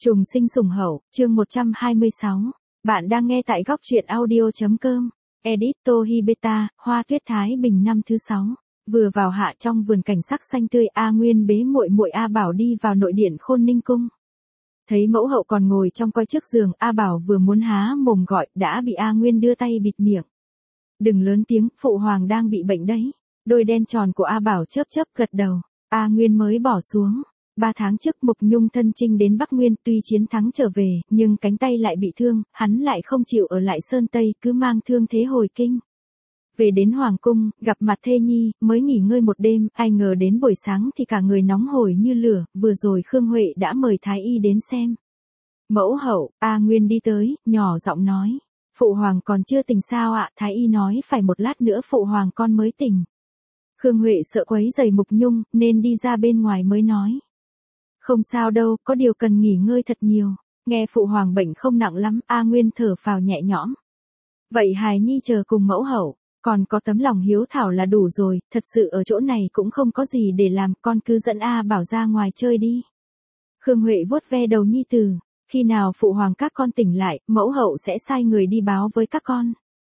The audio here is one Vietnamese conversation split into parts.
Trùng sinh sủng hậu, chương 126. Bạn đang nghe tại góc truyện audio.com. Edit Tohibeta, Hoa Tuyết Thái Bình năm thứ 6. Vừa vào hạ trong vườn cảnh sắc xanh tươi, A Nguyên bế muội muội A Bảo đi vào nội điện Khôn Ninh cung. Thấy mẫu hậu còn ngồi trong coi trước giường, A Bảo vừa muốn há mồm gọi, đã bị A Nguyên đưa tay bịt miệng. Đừng lớn tiếng, phụ hoàng đang bị bệnh đấy. Đôi đen tròn của A Bảo chớp chớp gật đầu. A Nguyên mới bỏ xuống. 3 tháng trước Mục Nhung thân chinh đến Bắc Nguyên, tuy chiến thắng trở về, nhưng cánh tay lại bị thương, hắn lại không chịu ở lại Sơn Tây, cứ mang thương thế hồi kinh. Về đến Hoàng cung, gặp mặt thê nhi, mới nghỉ ngơi một đêm, ai ngờ đến buổi sáng thì cả người nóng hổi như lửa, vừa rồi Khương Huệ đã mời Thái Y đến xem. Mẫu hậu, A Nguyên đi tới, nhỏ giọng nói. Phụ hoàng còn chưa tỉnh sao ạ? Thái Y nói phải một lát nữa phụ hoàng con mới tỉnh. Khương Huệ sợ quấy rầy Mục Nhung, nên đi ra bên ngoài mới nói. Không sao đâu, có điều cần nghỉ ngơi thật nhiều. Nghe phụ hoàng bệnh không nặng lắm, A Nguyên thở phào nhẹ nhõm. Vậy hài nhi chờ cùng mẫu hậu, còn có tấm lòng hiếu thảo là đủ rồi, thật sự ở chỗ này cũng không có gì để làm, con cứ dẫn A Bảo ra ngoài chơi đi. Khương Huệ vuốt ve đầu nhi tử, khi nào phụ hoàng các con tỉnh lại, mẫu hậu sẽ sai người đi báo với các con.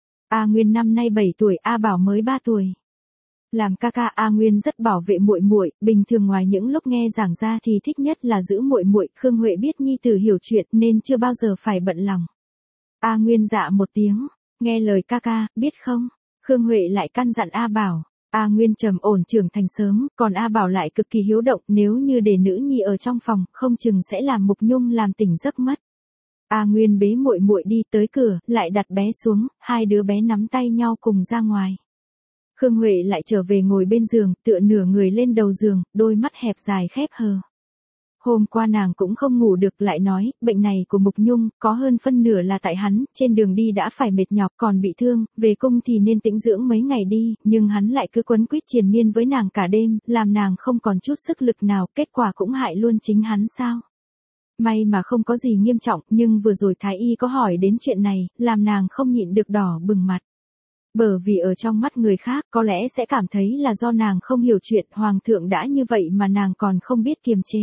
A Nguyên năm nay 7 tuổi, A Bảo mới 3 tuổi. Làm ca ca, A Nguyên rất bảo vệ muội muội, bình thường ngoài những lúc nghe giảng ra thì thích nhất là giữ muội muội. Khương Huệ biết nhi tử hiểu chuyện nên chưa bao giờ phải bận lòng. A Nguyên dạ một tiếng, nghe lời ca ca, biết không? Khương Huệ lại căn dặn A Bảo. A Nguyên trầm ổn trưởng thành sớm, còn A Bảo lại cực kỳ hiếu động, nếu như để nữ nhi ở trong phòng, không chừng sẽ làm Mục Nhung làm tỉnh giấc mất. A Nguyên bế muội muội đi tới cửa, lại đặt bé xuống, hai đứa bé nắm tay nhau cùng ra ngoài. Khương Huệ lại trở về ngồi bên giường, tựa nửa người lên đầu giường, đôi mắt hẹp dài khép hờ. Hôm qua nàng cũng không ngủ được, lại nói, bệnh này của Mục Nhung, có hơn phân nửa là tại hắn, trên đường đi đã phải mệt nhọc, còn bị thương, về cung thì nên tĩnh dưỡng mấy ngày đi, nhưng hắn lại cứ quấn quýt triền miên với nàng cả đêm, làm nàng không còn chút sức lực nào, kết quả cũng hại luôn chính hắn sao. May mà không có gì nghiêm trọng, nhưng vừa rồi Thái Y có hỏi đến chuyện này, làm nàng không nhịn được đỏ bừng mặt. Bởi vì ở trong mắt người khác có lẽ sẽ cảm thấy là do nàng không hiểu chuyện, hoàng thượng đã như vậy mà nàng còn không biết kiềm chế.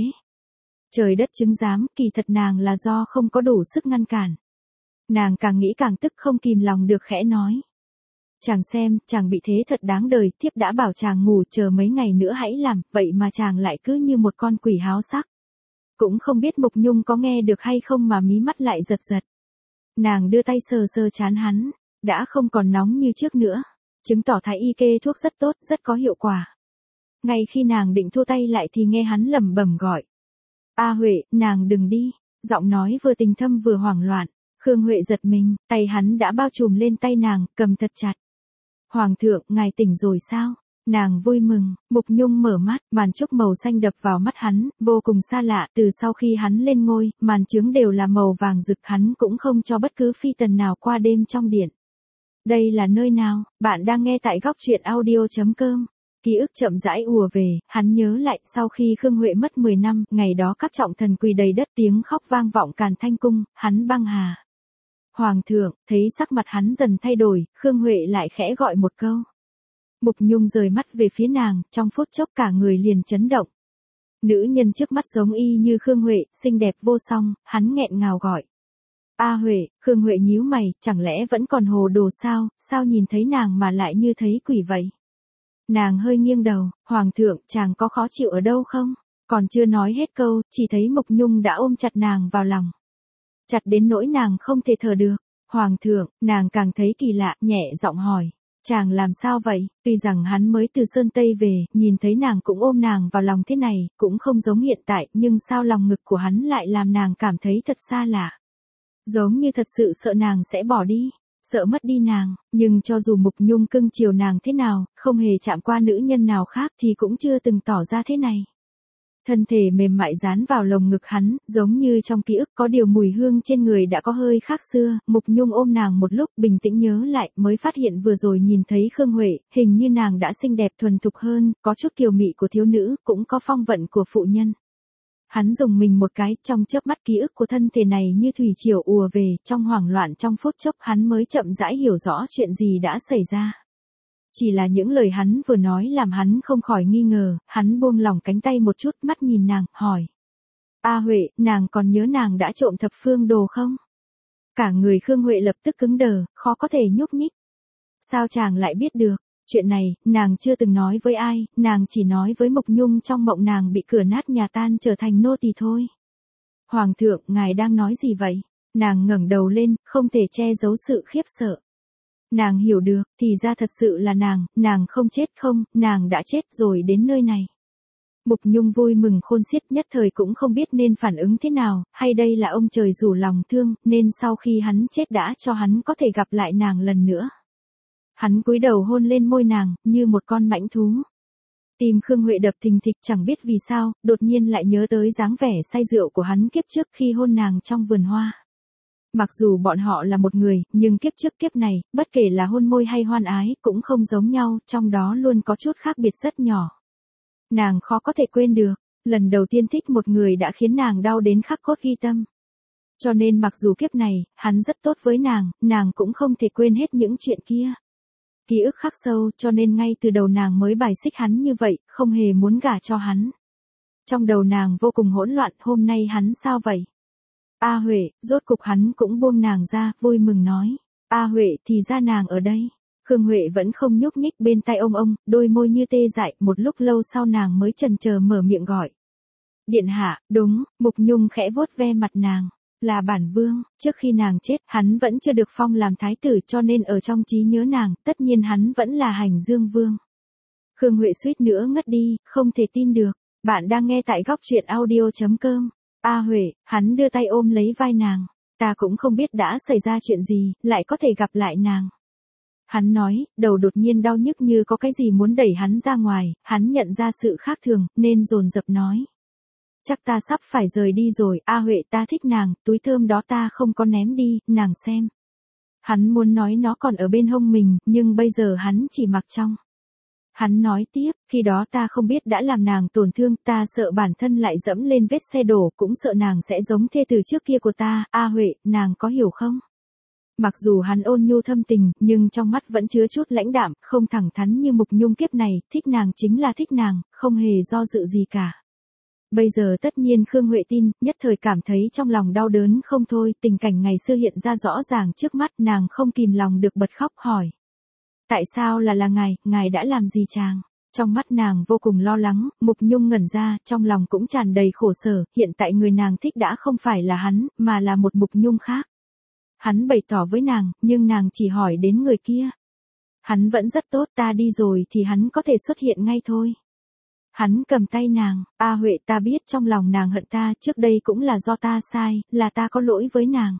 Trời đất chứng giám, kỳ thật nàng là do không có đủ sức ngăn cản. Nàng càng nghĩ càng tức, không kìm lòng được khẽ nói. Chàng xem, chàng bị thế thật đáng đời, thiếp đã bảo chàng ngủ chờ mấy ngày nữa hãy làm, vậy mà chàng lại cứ như một con quỷ háo sắc. Cũng không biết Mục Nhung có nghe được hay không mà mí mắt lại giật giật. Nàng đưa tay sờ sờ trán hắn. Đã không còn nóng như trước nữa, chứng tỏ Thái Y kê thuốc rất tốt, rất có hiệu quả. Ngay khi nàng định thua tay lại thì nghe hắn lẩm bẩm gọi. A Huệ, nàng đừng đi, giọng nói vừa tình thâm vừa hoảng loạn. Khương Huệ giật mình, tay hắn đã bao trùm lên tay nàng, cầm thật chặt. Hoàng thượng, ngài tỉnh rồi sao? Nàng vui mừng, Mục Nhung mở mắt, màn trúc màu xanh đập vào mắt hắn, vô cùng xa lạ, từ sau khi hắn lên ngôi, màn trướng đều là màu vàng rực, hắn cũng không cho bất cứ phi tần nào qua đêm trong điện. Đây là nơi nào? Bạn đang nghe tại góc truyện audio.com. Ký ức chậm rãi ùa về, hắn nhớ lại, sau khi Khương Huệ mất 10 năm, ngày đó các trọng thần quỳ đầy đất, tiếng khóc vang vọng Càn Thanh cung, hắn băng hà. Hoàng thượng, thấy sắc mặt hắn dần thay đổi, Khương Huệ lại khẽ gọi một câu. Mục Nhung rời mắt về phía nàng, trong phút chốc cả người liền chấn động. Nữ nhân trước mắt giống y như Khương Huệ, xinh đẹp vô song, hắn nghẹn ngào gọi. A Huệ, Khương Huệ nhíu mày, chẳng lẽ vẫn còn hồ đồ sao, sao nhìn thấy nàng mà lại như thấy quỷ vậy? Nàng hơi nghiêng đầu, Hoàng thượng, chàng có khó chịu ở đâu không? Còn chưa nói hết câu, chỉ thấy Mục Nhung đã ôm chặt nàng vào lòng. Chặt đến nỗi nàng không thể thở được. Hoàng thượng, nàng càng thấy kỳ lạ, nhẹ giọng hỏi. Chàng làm sao vậy? Tuy rằng hắn mới từ Sơn Tây về, nhìn thấy nàng cũng ôm nàng vào lòng thế này, cũng không giống hiện tại, nhưng sao lòng ngực của hắn lại làm nàng cảm thấy thật xa lạ. Giống như thật sự sợ nàng sẽ bỏ đi, sợ mất đi nàng, nhưng cho dù Mục Nhung cưng chiều nàng thế nào, không hề chạm qua nữ nhân nào khác thì cũng chưa từng tỏ ra thế này. Thân thể mềm mại dán vào lồng ngực hắn, giống như trong ký ức có điều mùi hương trên người đã có hơi khác xưa. Mục Nhung ôm nàng một lúc, bình tĩnh nhớ lại, mới phát hiện vừa rồi nhìn thấy Khương Huệ, hình như nàng đã xinh đẹp thuần thục hơn, có chút kiều mị của thiếu nữ, cũng có phong vận của phụ nhân. Hắn dùng mình một cái, trong chớp mắt ký ức của thân thể này như thủy triều ùa về, trong hoảng loạn trong phút chốc hắn mới chậm rãi hiểu rõ chuyện gì đã xảy ra. Chỉ là những lời hắn vừa nói làm hắn không khỏi nghi ngờ, hắn buông lỏng cánh tay một chút, mắt nhìn nàng, hỏi. A Huệ, nàng còn nhớ nàng đã trộm thập phương đồ không? Cả người Khương Huệ lập tức cứng đờ, khó có thể nhúc nhích. Sao chàng lại biết được? Chuyện này, nàng chưa từng nói với ai, nàng chỉ nói với Mộc Nhung trong mộng nàng bị cửa nát nhà tan trở thành nô tỳ thôi. Hoàng thượng, ngài đang nói gì vậy? Nàng ngẩng đầu lên, không thể che giấu sự khiếp sợ. Nàng hiểu được, thì ra thật sự là nàng không chết không, nàng đã chết rồi đến nơi này. Mục Nhung vui mừng khôn xiết, nhất thời cũng không biết nên phản ứng thế nào, hay đây là ông trời rủ lòng thương, nên sau khi hắn chết đã cho hắn có thể gặp lại nàng lần nữa. Hắn cúi đầu hôn lên môi nàng, như một con mãnh thú. Tim Khương Huệ đập thình thịch chẳng biết vì sao, đột nhiên lại nhớ tới dáng vẻ say rượu của hắn kiếp trước khi hôn nàng trong vườn hoa. Mặc dù bọn họ là một người, nhưng kiếp trước kiếp này, bất kể là hôn môi hay hoan ái, cũng không giống nhau, trong đó luôn có chút khác biệt rất nhỏ. Nàng khó có thể quên được, lần đầu tiên thích một người đã khiến nàng đau đến khắc cốt ghi tâm. Cho nên mặc dù kiếp này, hắn rất tốt với nàng cũng không thể quên hết những chuyện kia. Ký ức khắc sâu, cho nên ngay từ đầu nàng mới bài xích hắn như vậy, không hề muốn gả cho hắn. Trong đầu nàng vô cùng hỗn loạn, hôm nay hắn sao vậy? A Huệ, rốt cục hắn cũng buông nàng ra, vui mừng nói. A Huệ, thì ra nàng ở đây. Khương Huệ vẫn không nhúc nhích bên tai ông, đôi môi như tê dại, một lúc lâu sau nàng mới chần chờ mở miệng gọi. Điện hạ, đúng, Mục Nhung khẽ vuốt ve mặt nàng. Là bản vương, trước khi nàng chết, hắn vẫn chưa được phong làm thái tử, cho nên ở trong trí nhớ nàng, tất nhiên hắn vẫn là Hành Dương Vương. Khương Huệ suýt nữa ngất đi, không thể tin được. Bạn đang nghe tại góc truyện audio.com. A Huệ, hắn đưa tay ôm lấy vai nàng. Ta cũng không biết đã xảy ra chuyện gì, lại có thể gặp lại nàng. Hắn nói, đầu đột nhiên đau nhức như có cái gì muốn đẩy hắn ra ngoài, hắn nhận ra sự khác thường, nên dồn dập nói. Chắc ta sắp phải rời đi rồi, A Huệ, ta thích nàng, túi thơm đó ta không có ném đi, nàng xem. Hắn muốn nói nó còn ở bên hông mình, nhưng bây giờ hắn chỉ mặc trong. Hắn nói tiếp, khi đó ta không biết đã làm nàng tổn thương, ta sợ bản thân lại dẫm lên vết xe đổ, cũng sợ nàng sẽ giống thê từ trước kia của ta, A Huệ, nàng có hiểu không? Mặc dù hắn ôn nhu thâm tình, nhưng trong mắt vẫn chứa chút lãnh đạm, không thẳng thắn như Mục Nhung kiếp này, thích nàng chính là thích nàng, không hề do dự gì cả. Bây giờ tất nhiên Khương Huệ tin, nhất thời cảm thấy trong lòng đau đớn không thôi, tình cảnh ngày xưa hiện ra rõ ràng trước mắt, nàng không kìm lòng được bật khóc hỏi. Tại sao là ngài đã làm gì chàng? Trong mắt nàng vô cùng lo lắng, Mục Nhung ngẩn ra, trong lòng cũng tràn đầy khổ sở, hiện tại người nàng thích đã không phải là hắn, mà là một Mục Nhung khác. Hắn bày tỏ với nàng, nhưng nàng chỉ hỏi đến người kia. Hắn vẫn rất tốt, ta đi rồi thì hắn có thể xuất hiện ngay thôi. Hắn cầm tay nàng, A Huệ, ta biết trong lòng nàng hận ta, trước đây cũng là do ta sai, là ta có lỗi với nàng.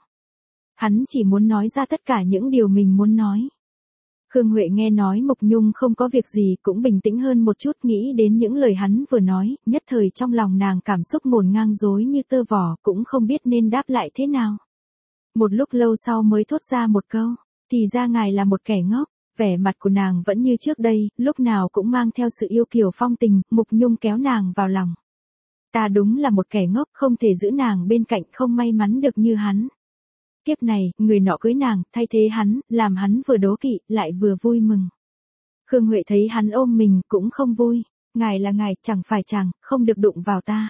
Hắn chỉ muốn nói ra tất cả những điều mình muốn nói. Khương Huệ nghe nói Mộc Nhung không có việc gì, cũng bình tĩnh hơn một chút, nghĩ đến những lời hắn vừa nói, nhất thời trong lòng nàng cảm xúc ngổn ngang rối như tơ vò, cũng không biết nên đáp lại thế nào. Một lúc lâu sau mới thốt ra một câu, thì ra ngài là một kẻ ngốc. Vẻ mặt của nàng vẫn như trước đây, lúc nào cũng mang theo sự yêu kiều phong tình, Mục Nhung kéo nàng vào lòng. Ta đúng là một kẻ ngốc, không thể giữ nàng bên cạnh, không may mắn được như hắn. Kiếp này, người nọ cưới nàng, thay thế hắn, làm hắn vừa đố kỵ, lại vừa vui mừng. Khương Huệ thấy hắn ôm mình, cũng không vui. Ngài là ngài, chẳng phải chàng, không được đụng vào ta.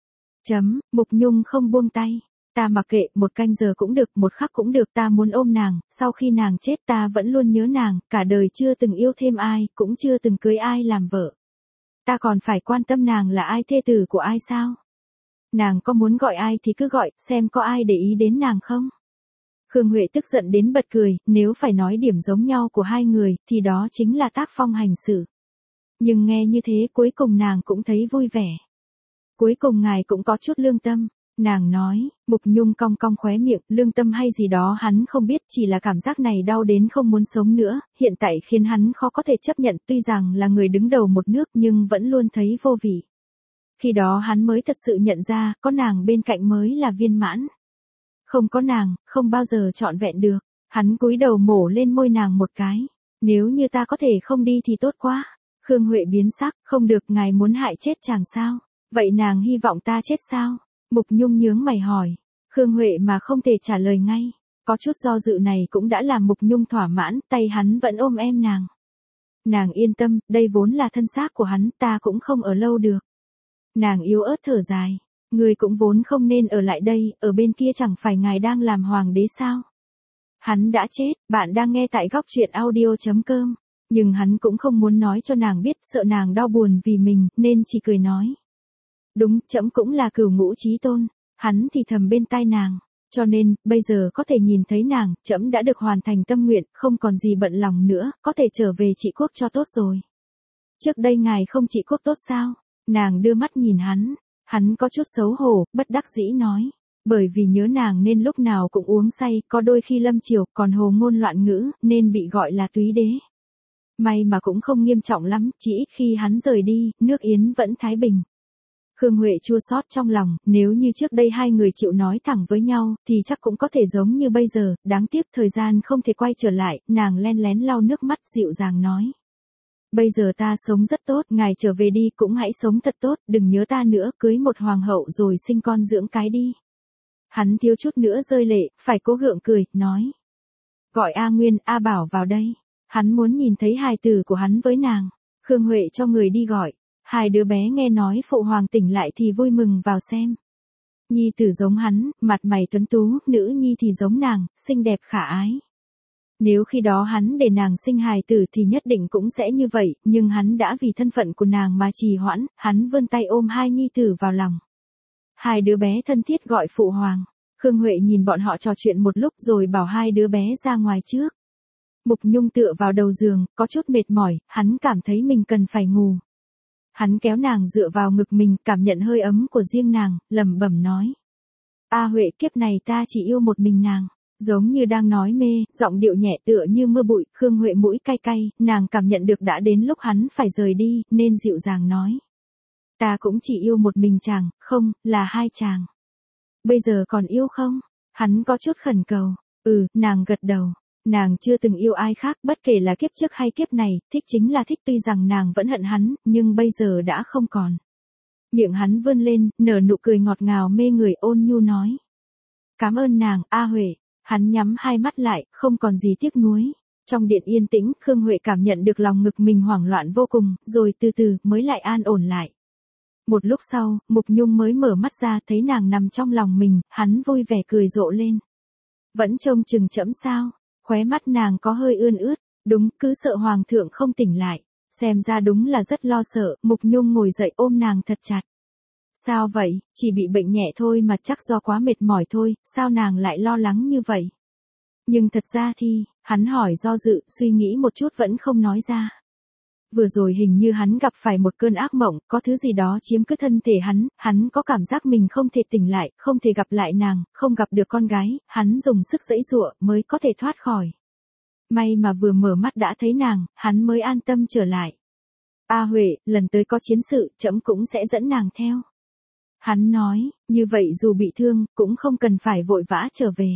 Mục Nhung không buông tay. Ta mặc kệ, một canh giờ cũng được, một khắc cũng được, ta muốn ôm nàng, sau khi nàng chết ta vẫn luôn nhớ nàng, cả đời chưa từng yêu thêm ai, cũng chưa từng cưới ai làm vợ. Ta còn phải quan tâm nàng là ai, thê tử của ai sao? Nàng có muốn gọi ai thì cứ gọi, xem có ai để ý đến nàng không? Khương Huệ tức giận đến bật cười, nếu phải nói điểm giống nhau của hai người, thì đó chính là tác phong hành xử. Nhưng nghe như thế cuối cùng nàng cũng thấy vui vẻ. Cuối cùng ngài cũng có chút lương tâm. Nàng nói, Mục Nhung cong cong khóe miệng, lương tâm hay gì đó hắn không biết, chỉ là cảm giác này đau đến không muốn sống nữa, hiện tại khiến hắn khó có thể chấp nhận, tuy rằng là người đứng đầu một nước nhưng vẫn luôn thấy vô vị. Khi đó hắn mới thật sự nhận ra, có nàng bên cạnh mới là viên mãn. Không có nàng, không bao giờ trọn vẹn được. Hắn cúi đầu mổ lên môi nàng một cái. Nếu như ta có thể không đi thì tốt quá. Khương Huệ biến sắc, không được, ngài muốn hại chết chàng sao? Vậy nàng hy vọng ta chết sao? Mục Nhung nhướng mày hỏi. Khương Huệ mà không thể trả lời ngay. Có chút do dự này cũng đã làm Mục Nhung thỏa mãn, tay hắn vẫn ôm em nàng. Nàng yên tâm, đây vốn là thân xác của hắn, ta cũng không ở lâu được. Nàng yếu ớt thở dài. Người cũng vốn không nên ở lại đây, ở bên kia chẳng phải ngài đang làm hoàng đế sao? Hắn đã chết, bạn đang nghe tại góc truyện audio.com. Nhưng hắn cũng không muốn nói cho nàng biết, sợ nàng đau buồn vì mình, nên chỉ cười nói. Đúng, trẫm cũng là cửu ngũ chí tôn. Hắn thì thầm bên tai nàng. Cho nên, bây giờ có thể nhìn thấy nàng, trẫm đã được hoàn thành tâm nguyện, không còn gì bận lòng nữa, có thể trở về trị quốc cho tốt rồi. Trước đây ngài không trị quốc tốt sao? Nàng đưa mắt nhìn hắn có chút xấu hổ, bất đắc dĩ nói. Bởi vì nhớ nàng nên lúc nào cũng uống say, có đôi khi lâm chiều, còn hồ ngôn loạn ngữ, nên bị gọi là túy đế. May mà cũng không nghiêm trọng lắm, chỉ ít khi hắn rời đi, nước Yến vẫn thái bình. Khương Huệ chua xót trong lòng, nếu như trước đây hai người chịu nói thẳng với nhau, thì chắc cũng có thể giống như bây giờ, đáng tiếc thời gian không thể quay trở lại, nàng len lén lau nước mắt dịu dàng nói. Bây giờ ta sống rất tốt, ngài trở về đi cũng hãy sống thật tốt, đừng nhớ ta nữa, cưới một hoàng hậu rồi sinh con dưỡng cái đi. Hắn thiếu chút nữa rơi lệ, phải cố gượng cười, nói. Gọi A Nguyên, A Bảo vào đây. Hắn muốn nhìn thấy hài tử của hắn với nàng. Khương Huệ cho người đi gọi. Hai đứa bé nghe nói phụ hoàng tỉnh lại thì vui mừng vào xem. Nhi tử giống hắn, mặt mày tuấn tú, nữ nhi thì giống nàng, xinh đẹp khả ái. Nếu khi đó hắn để nàng sinh hài tử thì nhất định cũng sẽ như vậy, nhưng hắn đã vì thân phận của nàng mà trì hoãn, hắn vươn tay ôm hai nhi tử vào lòng. Hai đứa bé thân thiết gọi phụ hoàng. Khương Huệ nhìn bọn họ trò chuyện một lúc rồi bảo hai đứa bé ra ngoài trước. Mục Nhung tựa vào đầu giường, có chút mệt mỏi, hắn cảm thấy mình cần phải ngủ. Hắn kéo nàng dựa vào ngực mình, cảm nhận hơi ấm của riêng nàng, lẩm bẩm nói. A Huệ, kiếp này ta chỉ yêu một mình nàng. Giống như đang nói mê, giọng điệu nhẹ tựa như mưa bụi, Khương Huệ mũi cay cay, nàng cảm nhận được đã đến lúc hắn phải rời đi, nên dịu dàng nói. Ta cũng chỉ yêu một mình chàng, không, là hai chàng. Bây giờ còn yêu không? Hắn có chút khẩn cầu. Nàng gật đầu. Nàng chưa từng yêu ai khác, bất kể là kiếp trước hay kiếp này, thích chính là thích, tuy rằng nàng vẫn hận hắn, nhưng bây giờ đã không còn. Miệng hắn vươn lên, nở nụ cười ngọt ngào mê người, ôn nhu nói. Cảm ơn nàng, A Huệ. Hắn nhắm hai mắt lại, không còn gì tiếc nuối. Trong điện yên tĩnh, Khương Huệ cảm nhận được lòng ngực mình hoảng loạn vô cùng, rồi từ từ mới lại an ổn lại. Một lúc sau, Mục Nhung mới mở mắt ra, thấy nàng nằm trong lòng mình, hắn vui vẻ cười rộ lên. Vẫn trông chừng trẫm sao? Khóe mắt nàng có hơi ươn ướt. Đúng, cứ sợ hoàng thượng không tỉnh lại. Xem ra đúng là rất lo sợ. Mục Nhung ngồi dậy ôm nàng thật chặt. Sao vậy? Chỉ bị bệnh nhẹ thôi mà, chắc do quá mệt mỏi thôi. Sao nàng lại lo lắng như vậy? Nhưng thật ra thì, hắn hỏi do dự, suy nghĩ một chút vẫn không nói ra. Vừa rồi hình như hắn gặp phải một cơn ác mộng, có thứ gì đó chiếm cứ thân thể hắn có cảm giác mình không thể tỉnh lại, không thể gặp lại nàng, không gặp được con gái, hắn dùng sức giãy giụa mới có thể thoát khỏi. May mà vừa mở mắt đã thấy nàng, hắn mới an tâm trở lại. A Huệ, lần tới có chiến sự, trẫm cũng sẽ dẫn nàng theo. Hắn nói, như vậy dù bị thương, cũng không cần phải vội vã trở về.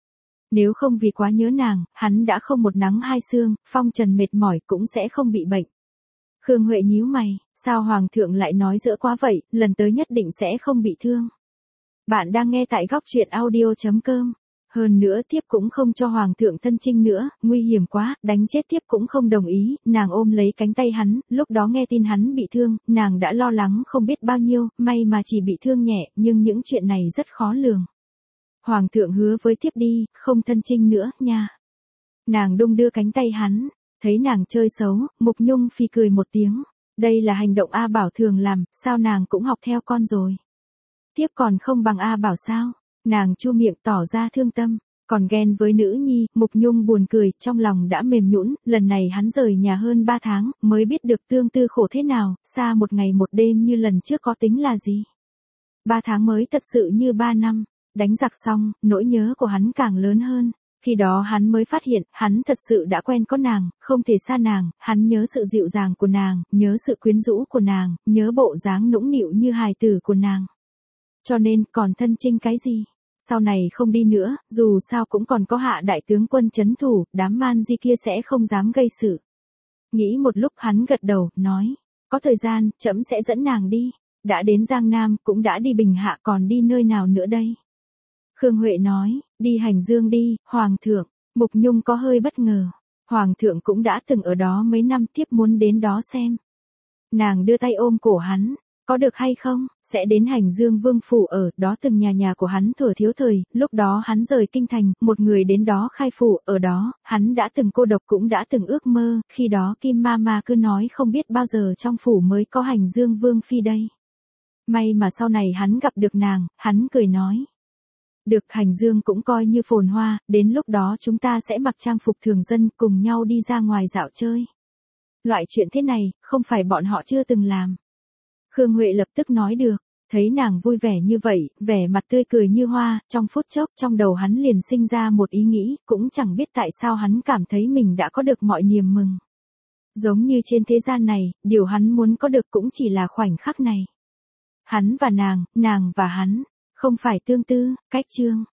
Nếu không vì quá nhớ nàng, hắn đã không một nắng hai sương, phong trần mệt mỏi cũng sẽ không bị bệnh. Khương Huệ nhíu mày, sao hoàng thượng lại nói dỡ quá vậy, lần tới nhất định sẽ không bị thương. Bạn đang nghe tại góc truyện audio.com. Hơn nữa tiếp cũng không cho hoàng thượng thân chinh nữa, nguy hiểm quá, đánh chết tiếp cũng không đồng ý, nàng ôm lấy cánh tay hắn, lúc đó nghe tin hắn bị thương, nàng đã lo lắng không biết bao nhiêu, may mà chỉ bị thương nhẹ, nhưng những chuyện này rất khó lường. Hoàng thượng hứa với tiếp đi, không thân chinh nữa, nha. Nàng đung đưa cánh tay hắn. Thấy nàng chơi xấu, Mục Nhung phi cười một tiếng. Đây là hành động A Bảo thường làm, sao nàng cũng học theo con rồi. Tiếp còn không bằng A Bảo sao? Nàng chu miệng tỏ ra thương tâm. Còn ghen với nữ nhi, Mục Nhung buồn cười, trong lòng đã mềm nhũn. Lần này hắn rời nhà hơn 3 tháng, mới biết được tương tư khổ thế nào, xa một ngày một đêm như lần trước có tính là gì. 3 tháng mới thật sự như 3 năm. Đánh giặc xong, nỗi nhớ của hắn càng lớn hơn. Khi đó hắn mới phát hiện, hắn thật sự đã quen có nàng, không thể xa nàng, hắn nhớ sự dịu dàng của nàng, nhớ sự quyến rũ của nàng, nhớ bộ dáng nũng nịu như hài tử của nàng. Cho nên, còn thân chinh cái gì? Sau này không đi nữa, dù sao cũng còn có Hạ đại tướng quân trấn thủ, đám man di kia sẽ không dám gây sự. Nghĩ một lúc hắn gật đầu, nói, có thời gian, trẫm sẽ dẫn nàng đi. Đã đến Giang Nam, cũng đã đi Bình Hạ, còn đi nơi nào nữa đây? Khương Huệ nói, đi Hành Dương đi, Hoàng thượng. Mục Nhung có hơi bất ngờ. Hoàng thượng cũng đã từng ở đó mấy năm, tiếp muốn đến đó xem. Nàng đưa tay ôm cổ hắn. Có được hay không, sẽ đến Hành Dương Vương phủ ở, đó từng nhà nhà của hắn thuở thiếu thời, lúc đó hắn rời kinh thành, một người đến đó khai phủ, ở đó, hắn đã từng cô độc cũng đã từng ước mơ, khi đó Kim Mama cứ nói không biết bao giờ trong phủ mới có Hành Dương Vương phi đây. May mà sau này hắn gặp được nàng, hắn cười nói. Được, Hành Dương cũng coi như phồn hoa, đến lúc đó chúng ta sẽ mặc trang phục thường dân cùng nhau đi ra ngoài dạo chơi. Loại chuyện thế này, không phải bọn họ chưa từng làm. Khương Huệ lập tức nói được, thấy nàng vui vẻ như vậy, vẻ mặt tươi cười như hoa, trong phút chốc trong đầu hắn liền sinh ra một ý nghĩ, cũng chẳng biết tại sao hắn cảm thấy mình đã có được mọi niềm mừng. Giống như trên thế gian này, điều hắn muốn có được cũng chỉ là khoảnh khắc này. Hắn và nàng và hắn, không phải tương tư, cách chương.